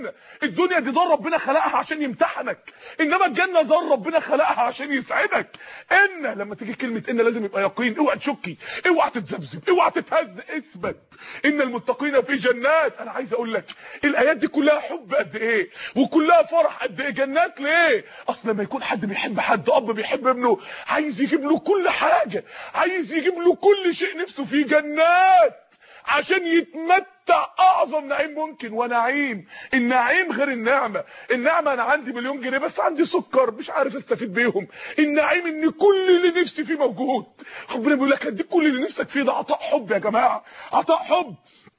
الدنيا دي دار ربنا خلقها عشان يمتحنك، انما الجنه دار ربنا خلقها عشان يسعدك. ان لما تيجي كلمه ان لازم يبقى يقين، اوعى تشكي، اوعى تتذبذب، اوعى تتهز، اثبت. ان المتقين في جنات. انا عايز اقول لك الايات دي كلها حب قد ايه وكلها فرح قد ايه. جنات ليه؟ اصل لما يكون حد بيحب حد، اب بيحب ابنه، عايز يجيب له كل حاجه، عايز يجيب له كل شيء نفسه فيه. جنات عشان يتمتع اعظم نعيم ممكن. ونعيم، النعيم غير النعمه. النعمه انا عندي مليون جنيه بس عندي سكر مش عارف استفيد بيهم. النعيم ان كل اللي نفسي فيه موجود. ربنا بيقول لك هديك كل اللي نفسك فيه. ده عطاء حب يا جماعه، عطاء حب.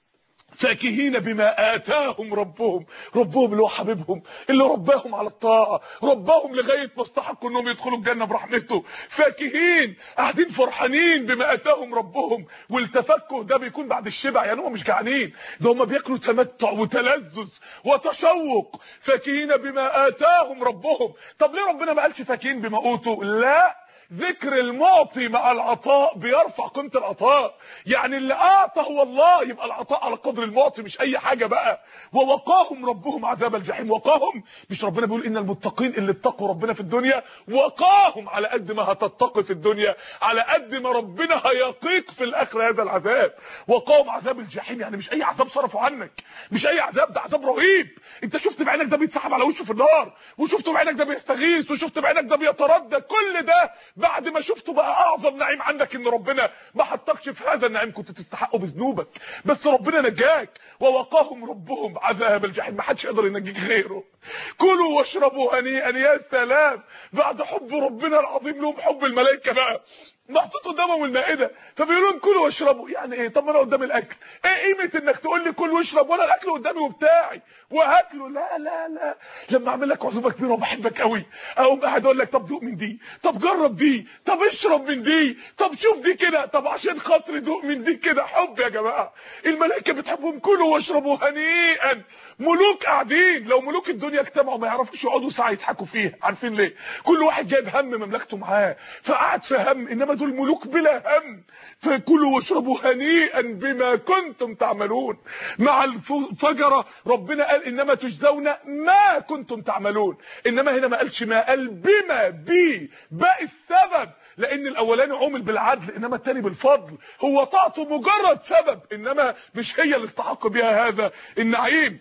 فاكهين بما آتاهم ربهم. ربهم اللي هو حبيبهم، اللي رباهم على الطاعة، رباهم لغاية ما استحقوا انهم يدخلوا الجنة برحمته. فاكهين، قاعدين فرحانين بما آتاهم ربهم. والتفكه ده بيكون بعد الشبع، يعني هم مش جعانين، ده هم بياكلوا تمتع وتلذذ وتشوق. فاكهين بما آتاهم ربهم. طب ليه ربنا ما قالش فاكهين بما اوتوا؟ لا، ذكر المعطي مع العطاء بيرفع قيمه العطاء. يعني اللي اعطى هو الله، يبقى العطاء على قدر المعطي مش اي حاجه بقى. ووقاهم ربهم عذاب الجحيم. وقاهم، مش ربنا بيقول ان المتقين اللي اتقوا ربنا في الدنيا، وقاهم على قد ما هتتقي في الدنيا على قد ما ربنا هيقيك في الاخره هذا العذاب. وقاهم عذاب الجحيم، يعني مش اي عذاب صرفوا عنك، مش اي عذاب، ده عذاب رهيب. انت شفت بعينك ده بيتسحب على وشه في النار، وشفت بعينك ده بيستغيث، وشفت بعينك ده بيتردى. كل ده بعد ما شفته بقى اعظم نعيم عندك ان ربنا ما حطكش في هذا النعيم كنت تستحقه بذنوبك، بس ربنا نجاك. ووقاهم ربهم عذاب الجحيم، ما حدش يقدر ينجيك غيره. كلوا واشربوا هنيئا. يا سلام، بعد حب ربنا العظيم لهم حب الملائكه بقى محطوط قدامهم المائده، فبيقولون كلوا واشربوا. يعني ايه؟ طب انا قدام الاكل، ايه قيمه انك تقول لي كل واشرب وانا الاكل قدامي وبتاعي وهاكله؟ لا لا لا، لما اعمل لك عزومه كبيره وبحبك قوي اقوم قاعد اقول لك طب دوق من دي، طب جرب دي، طب اشرب من دي، طب شوف دي كده، طب عشان خاطري دوق من دي كده. حب يا جماعه، الملائكه بتحبهم. كلوا واشربوا هنيئا. ملوك قاعدين، لو ملوك الدنيا اجتمعوا ما يعرفوش يقعدوا ساعه يضحكوا فيها. عارفين ليه؟ كل واحد جايب هم مملكته معاه فقعد في هم، انما دول ملوك بلا هم. فكلوا واشربوا هنيئا بما كنتم تعملون. مع الفجره ربنا قال انما تجزون ما كنتم تعملون، انما هنا ما قالش ما، قال بما، باء السبب، لان الاولاني عمل بالعدل انما الثاني بالفضل. هو طاعته مجرد سبب انما مش هي اللي استحق بها هذا النعيم.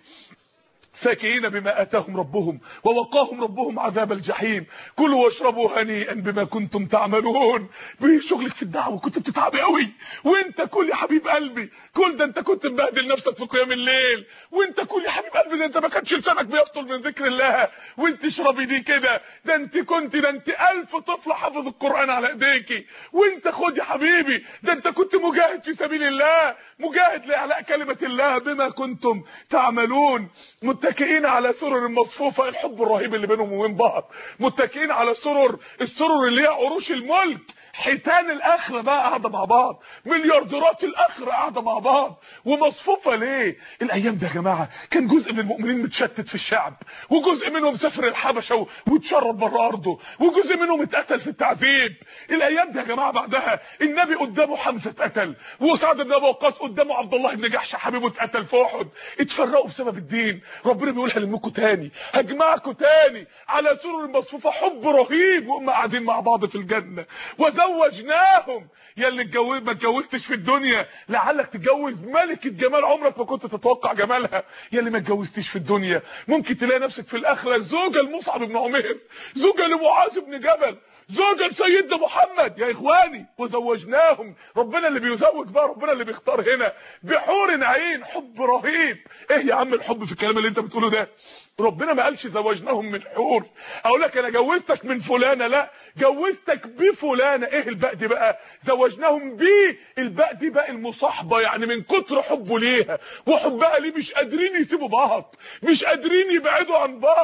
فاكهين بما آتاهم ربهم ووقاهم ربهم عذاب الجحيم. كلوا واشربوا هنيئا بما كنتم تعملون. بشغلك في الدعوه كنت بتتعبي قوي، وانت كل يا حبيب قلبي كل ده، انت كنت مبهدل نفسك في قيام الليل، وانت كل يا حبيب قلبي ده انت ما كانش لسانك بيفطر من ذكر الله، وانت اشربي دي كده، ده انت 1000 طفل حافظ القرآن على ايديكي، وانت خد يا حبيبي ده انت كنت مجاهد في سبيل الله، مجاهد لاعلاء كلمه الله بما كنتم تعملون. متكئين على سرر مصفوفه، الحب الرهيب اللي بينهم وبين بعض. متكئين على السرر اللي هي عروش الملك، حيتان الاخره بقى قاعده مع بعض، مليارديرات الاخره قاعده مع بعض. ومصفوفه ليه؟ الايام ده يا جماعه كان جزء من المؤمنين متشتت في الشعب، وجزء منهم سافر الحبشه واتشرد بره ارضه، وجزء منهم اتقتل في التعذيب. الايام دي يا جماعه بعدها النبي قدامه حمزه اتقتل، وسعد بن ابي وقاص قدامه عبد الله بن جحش حبيبه اتقتل في احد. اتفرقوا بسبب الدين. ربنا بيقول هلمكم تاني، هجمعكم تاني على سرر مصفوفه، حب رهيب، وهم قاعدين مع بعض في الجنه. وزوجناهم. يا اللي ما اتجوزتش في الدنيا لعلك تتجوز ملكه جمال عمرك ما كنت تتوقع جمالها. يا اللي ما اتجوزتش في الدنيا ممكن تلاقي نفسك في الاخره زوجه لمصعب بن عمير، زوجه لمعاذ بن جبل، زوجه لسيدنا محمد. يا اخواني وزوجناهم، ربنا اللي بيزوج بقى، ربنا اللي بيختار هنا، بحور عين. حب رهيب. ايه يا عم الحب في الكلام اللي انت بتقوله ده؟ ربنا ما قالش زوجناهم من حور. اقول لك انا جوزتك من فلانه، لا، جوزتك بفلانه. ايه الباء دي بقى؟ زوجناهم بيه. الباء دي باء المصاحبه، يعني من كتر حبه ليها وحبها ليه مش قادرين يسيبوا بعض، مش قادرين يبعدوا عن بعض.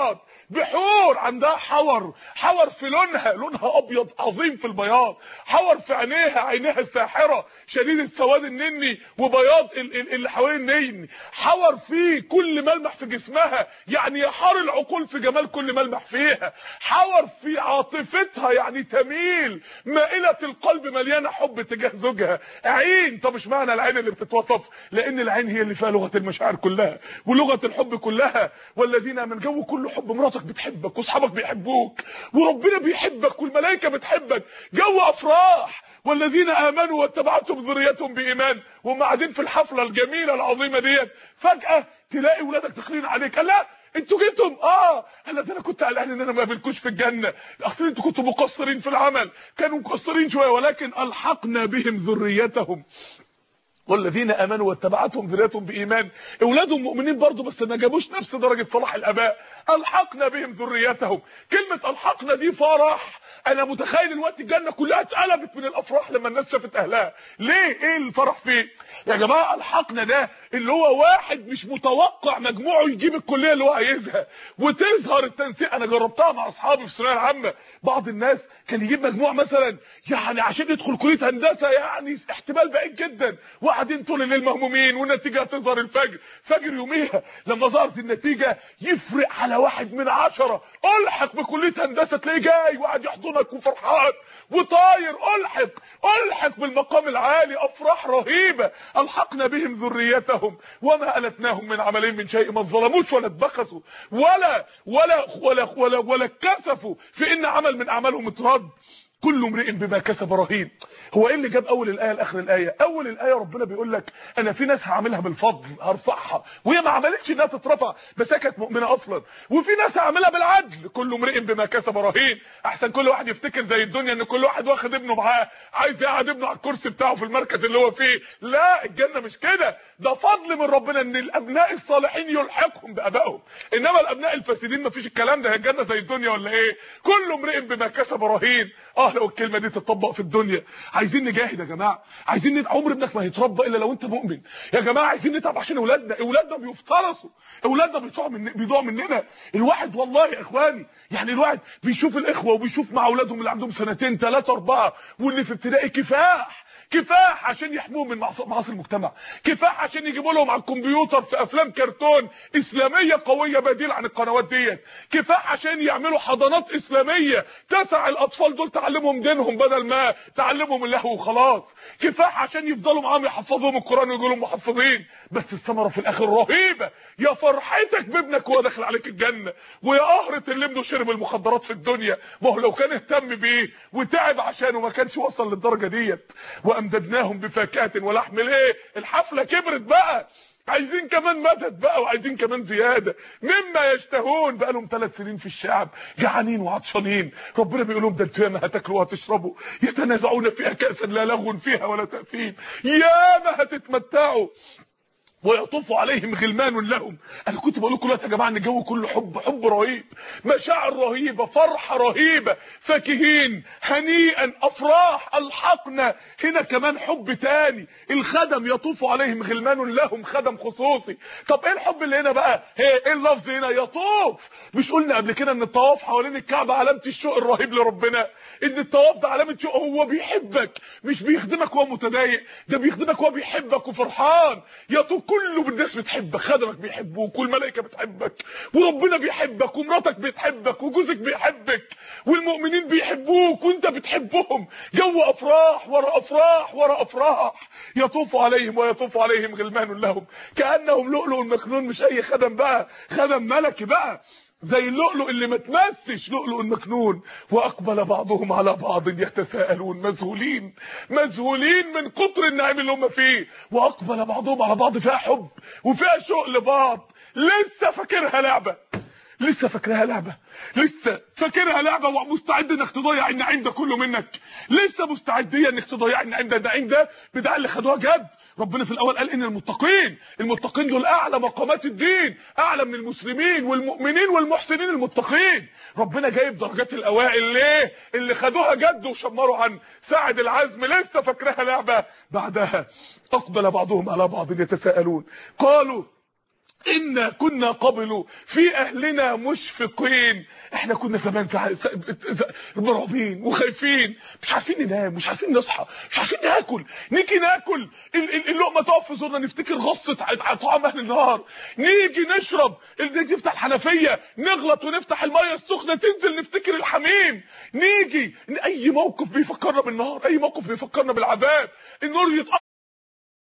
بحور عندها حور في لونها ابيض عظيم في البياض، حور في عينيها الساحره شديد السواد النني وبياض اللي حوالين النين، حور في كل ملمح في جسمها يعني يحار العقول في جمال كل ملمح فيها، حور في عاطفتها يعني تميل مائله القلب مليانه حب تجاه زوجها. عين، طب اشمعنى العين اللي بتتوصف؟ لان العين هي اللي فيها لغه المشاعر كلها ولغه الحب كلها. والذين من جو كله حب، مراتك بتحبك واصحابك بيحبوك وربنا بيحبك والملائكه بتحبك، جو افراح. والذين امنوا واتبعتهم ذريتهم بايمان، وهم قاعدين في الحفله الجميله العظيمه ديت، فجاه تلاقي ولادك داخلين عليك، لا انتوا جيتم، قال ده انا كنت قلقان ان انا ما اقابلكوش في الجنه، اصل انتوا كنتوا مقصرين في العمل، كانوا مقصرين شويه، ولكن الحقنا بهم ذريتهم. والذين امنوا واتبعتهم ذريتهم بايمان، اولادهم مؤمنين برضه بس ما جابوش نفس درجه صلاح الاباء. الحقنا بهم ذريتهم، كلمه الحقنا دي فرح. انا متخيل الوقت الجنه كلها اتقلبت من الافراح لما الناس شافت اهلها. ليه؟ ايه الفرح فيه يا جماعه؟ الحقنا ده اللي هو واحد مش متوقع مجموعه يجيب الكليه اللي هو عايزها وتظهر التنسيق. انا جربتها مع اصحابي في الثانويه العامه، بعض الناس كان يجيب مجموع مثلا يعني عشان يدخل كليه هندسه يعني احتمال بعيد جدا، وقاعدين طول الليل مهمومين، والنتيجه هتظهر الفجر. فجر يوميها لما ظهرت النتيجه يفرق على 1 من 10 الحق بكليه هندسه، تلاقيه جاي وقاعد يحضنك وفرحان وطاير، الحق بالمقام العالي، افراح رهيبه. الحقنا بهم ذريتهم وما التناهم من عملهم من شيء، ما ظلموش ولا اتبخسوا ولا اتكسفوا في ان عمل من اعمالهم اترد. كل امرئ بما كسب رهين. هو ايه اللي جاب اول الايه لاخر الايه؟ اول الايه ربنا بيقول لك انا في ناس هعملها بالفضل هرفعها، وهي ما عملتش انها تترفع بس هي كانت مؤمنه اصلا. وفي ناس هعملها بالعدل، كل امرئ بما كسب رهين. احسن كل واحد يفتكر زي الدنيا ان كل واحد واخد ابنه معاه عايز يقعد ابنه على الكرسي بتاعه في المركز اللي هو فيه. لا، الجنه مش كده، ده فضل من ربنا ان الابناء الصالحين يلحقهم بابائهم، انما الابناء الفاسدين ما فيش الكلام ده. هي الجنه زي الدنيا ولا ايه؟ كل امرئ بما كسب رهين. لو الكلمه دي تطبق في الدنيا. عايزين نجاهد يا جماعه، عايزين عمر ابنك ما هيتربى الا لو انت مؤمن يا جماعه. عايزين نتعب عشان اولادنا بيفترسوا، اولادنا بيضيعوا مننا. الواحد والله يا اخواني يعني الواحد بيشوف الاخوه وبيشوف مع اولادهم اللي عندهم 2 3 4 واللي في ابتدائي كفاح عشان يحموهم من معاصي المجتمع، كفاح عشان يجيبوا لهم على الكمبيوتر في افلام كرتون اسلاميه قويه بديل عن القنوات ديت، كفاح عشان يعملوا حضانات اسلاميه تسع الاطفال دول تعلمهم دينهم بدل ما تعلمهم اللهو وخلاص، كفاح عشان يفضلوا معاهم يحفظوهم القران ويقولوا محفظين. بس الثمره في الاخر رهيبه. يا فرحتك بابنك وهو داخل عليك الجنه، ويا قهره اللي ابنه شرب المخدرات في الدنيا، ما هو لو كان اهتم بيه وتعب عشانه ما كانش وصل للدرجه ديت. وامددناهم بفاكهه ولحم. ايه الحفله كبرت بقى، عايزين كمان مدد بقى وعايزين كمان زياده مما يشتهون. بقى لهم 3 سنين في الشعب جعانين وعطشانين، ربنا بيقول لهم ده انتوا ما هتاكلوا وهتشربوا، يتنازعون فيها كاسا لا لغو فيها ولا تاثيم، يا ما هتتمتعوا. ويطوف عليهم غلمان لهم. انا كنت بقول لكم يا جماعه ان الجو كله حب رهيب، مشاعر رهيبه، فرحه رهيبه، فاكهين هنيئا، افراح. الحقنا هنا كمان حب تاني، الخدم يطوف عليهم غلمان لهم، خدم خصوصي. طب ايه الحب اللي هنا بقى؟ ايه اللفظ هنا يطوف؟ مش قلنا قبل كده ان الطواف حوالين الكعبه علامه الشوق الرهيب لربنا؟ ان الطواف ده علامه شوق، هو بيحبك مش بيخدمك وهو متضايق، ده بيخدمك وهو بيحبك وفرحان. يطوف كله بالناس بتحبك، خدمك بيحبوك والملائكه بتحبك وربنا بيحبك ومراتك بتحبك وجوزك بيحبك والمؤمنين بيحبوك وانت بتحبهم. جو افراح ورا افراح ورا افراح. يطوف عليهم ويطوف عليهم غلمان لهم كانهم لؤلؤ مكنون. مش اي خدم بقى، خدم ملكي بقى زي اللؤلؤ اللي ما تمسش، لؤلؤ المكنون. واقبل بعضهم على بعض يتساءلون، مذهولين من كتر النعيم اللي هم فيه. واقبل بعضهم على بعض، فيها حب وفيها شوق لبعض. لسه فاكرها لعبه، لسه فاكرها لعبه ومستعد انك تضيع النعيم ده كله منك، لسه مستعديه انك تضيع النعيم ده. النعيم ده بتاع اللي خدوها جد. ربنا في الاول قال ان المتقين دول اعلى مقامات الدين، اعلى من المسلمين والمؤمنين والمحسنين. المتقين ربنا جايب درجات الاوائل ليه؟ اللي خدوها جد وشمروا عن ساعد العزم. لسه فاكرها لعبه. بعدها اقبل بعضهم على بعض يتساءلون، قالوا إنا كنا قبل في أهلنا مشفقين. احنا كنا زمان مرعوبين وخايفين، مش عارفين ننام، مش عارفين نصحى، مش عارفين ناكل. نيجي ناكل اللقمة تقف في زورنا نفتكر غصة طعام أهل النهار. نيجي نشرب نيجي نفتح الحنفية نغلط ونفتح المية السخنة تنزل نفتكر الحميم. نيجي أي موقف بيفكرنا بالنهار، أي موقف بيفكرنا بالعذاب. النور